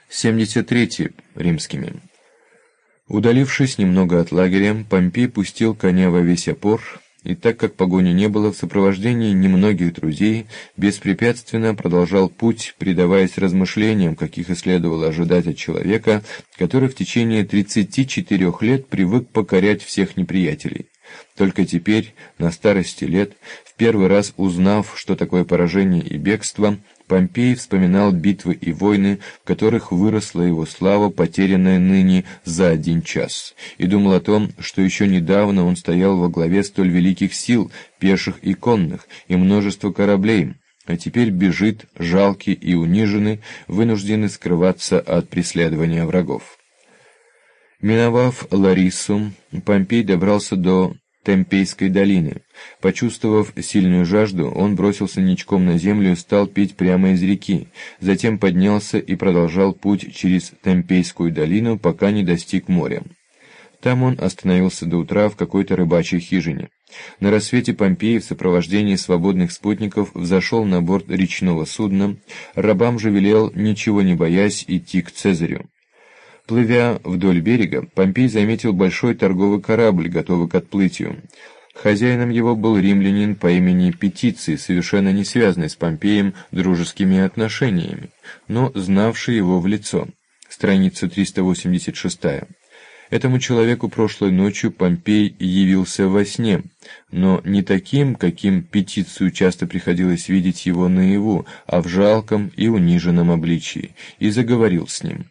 73 римскими. Удалившись немного от лагеря, Помпей пустил коня во весь опор, и так как погони не было, в сопровождении немногих друзей, беспрепятственно продолжал путь, предаваясь размышлениям, каких и следовало ожидать от человека, который в течение 34 лет привык покорять всех неприятелей. Только теперь, на старости лет, в первый раз узнав, что такое поражение и бегство, Помпей вспоминал битвы и войны, в которых выросла его слава, потерянная ныне за 1 час, и думал о том, что еще недавно он стоял во главе столь великих сил, пеших и конных, и множества кораблей, а теперь бежит, жалкий и униженный, вынужденный скрываться от преследования врагов. Миновав Лариссу, Помпей добрался до Темпейской долины. Почувствовав сильную жажду, он бросился ничком на землю и стал пить прямо из реки, затем поднялся и продолжал путь через Темпейскую долину, пока не достиг моря. Там он остановился до утра в какой-то рыбачьей хижине. На рассвете Помпей в сопровождении свободных спутников взошел на борт речного судна, рабам же велел, ничего не боясь, идти к Цезарю. Плывя вдоль берега, Помпей заметил большой торговый корабль, готовый к отплытию. Хозяином его был римлянин по имени Петиций, совершенно не связанный с Помпеем дружескими отношениями, но знавший его в лицо. Страница 386. Этому человеку прошлой ночью Помпей явился во сне, но не таким, каким Петицию часто приходилось видеть его наяву, а в жалком и униженном обличии, и заговорил с ним.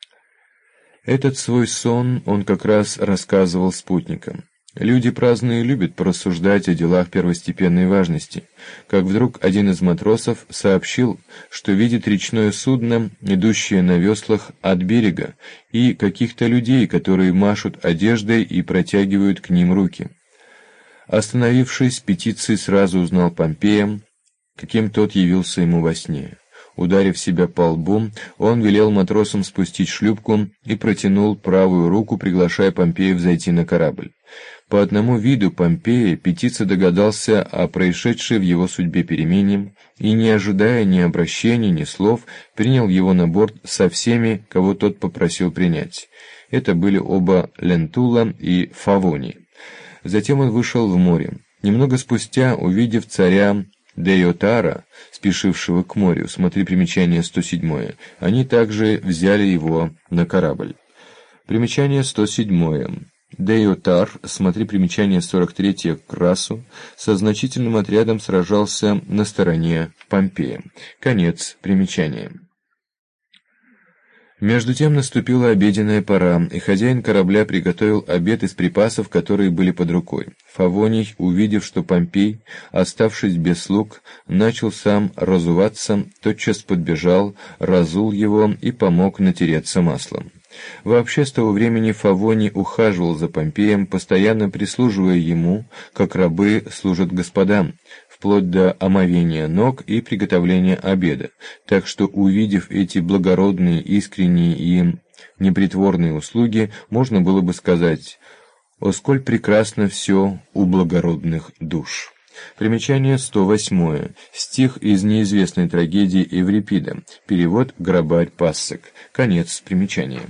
Этот свой сон он как раз рассказывал спутникам. Люди праздные любят порассуждать о делах первостепенной важности, как вдруг один из матросов сообщил, что видит речное судно, идущее на веслах от берега, и каких-то людей, которые машут одеждой и протягивают к ним руки. Остановившись, Петиций сразу узнал Помпея, каким тот явился ему во сне. Ударив себя по лбу, он велел матросам спустить шлюпку и протянул правую руку, приглашая Помпея взойти на корабль. По одному виду Помпея Петиций догадался о происшедшей в его судьбе перемене и, не ожидая ни обращений, ни слов, принял его на борт со всеми, кого тот попросил принять. Это были оба Лентула и Фавоний. Затем он вышел в море. Немного спустя, увидев царя Деиотара, спешившего к морю, смотри примечание 107, они также взяли его на корабль. Примечание 107. Деиотар, смотри примечание 43 к Красу, со значительным отрядом сражался на стороне Помпея. Конец примечания. Между тем наступила обеденная пора, и хозяин корабля приготовил обед из припасов, которые были под рукой. Фавоний, увидев, что Помпей, оставшись без слуг, начал сам разуваться, тотчас подбежал, разул его и помог натереться маслом. Вообще, с того времени Фавоний ухаживал за Помпеем, постоянно прислуживая ему, как рабы служат господам, вплоть до омовения ног и приготовления обеда, так что, увидев эти благородные, искренние и непритворные услуги, можно было бы сказать: «О, сколь прекрасно все у благородных душ». Примечание 108. Стих из неизвестной трагедии Эврипида. Перевод Грабарь Пассек. Конец примечания.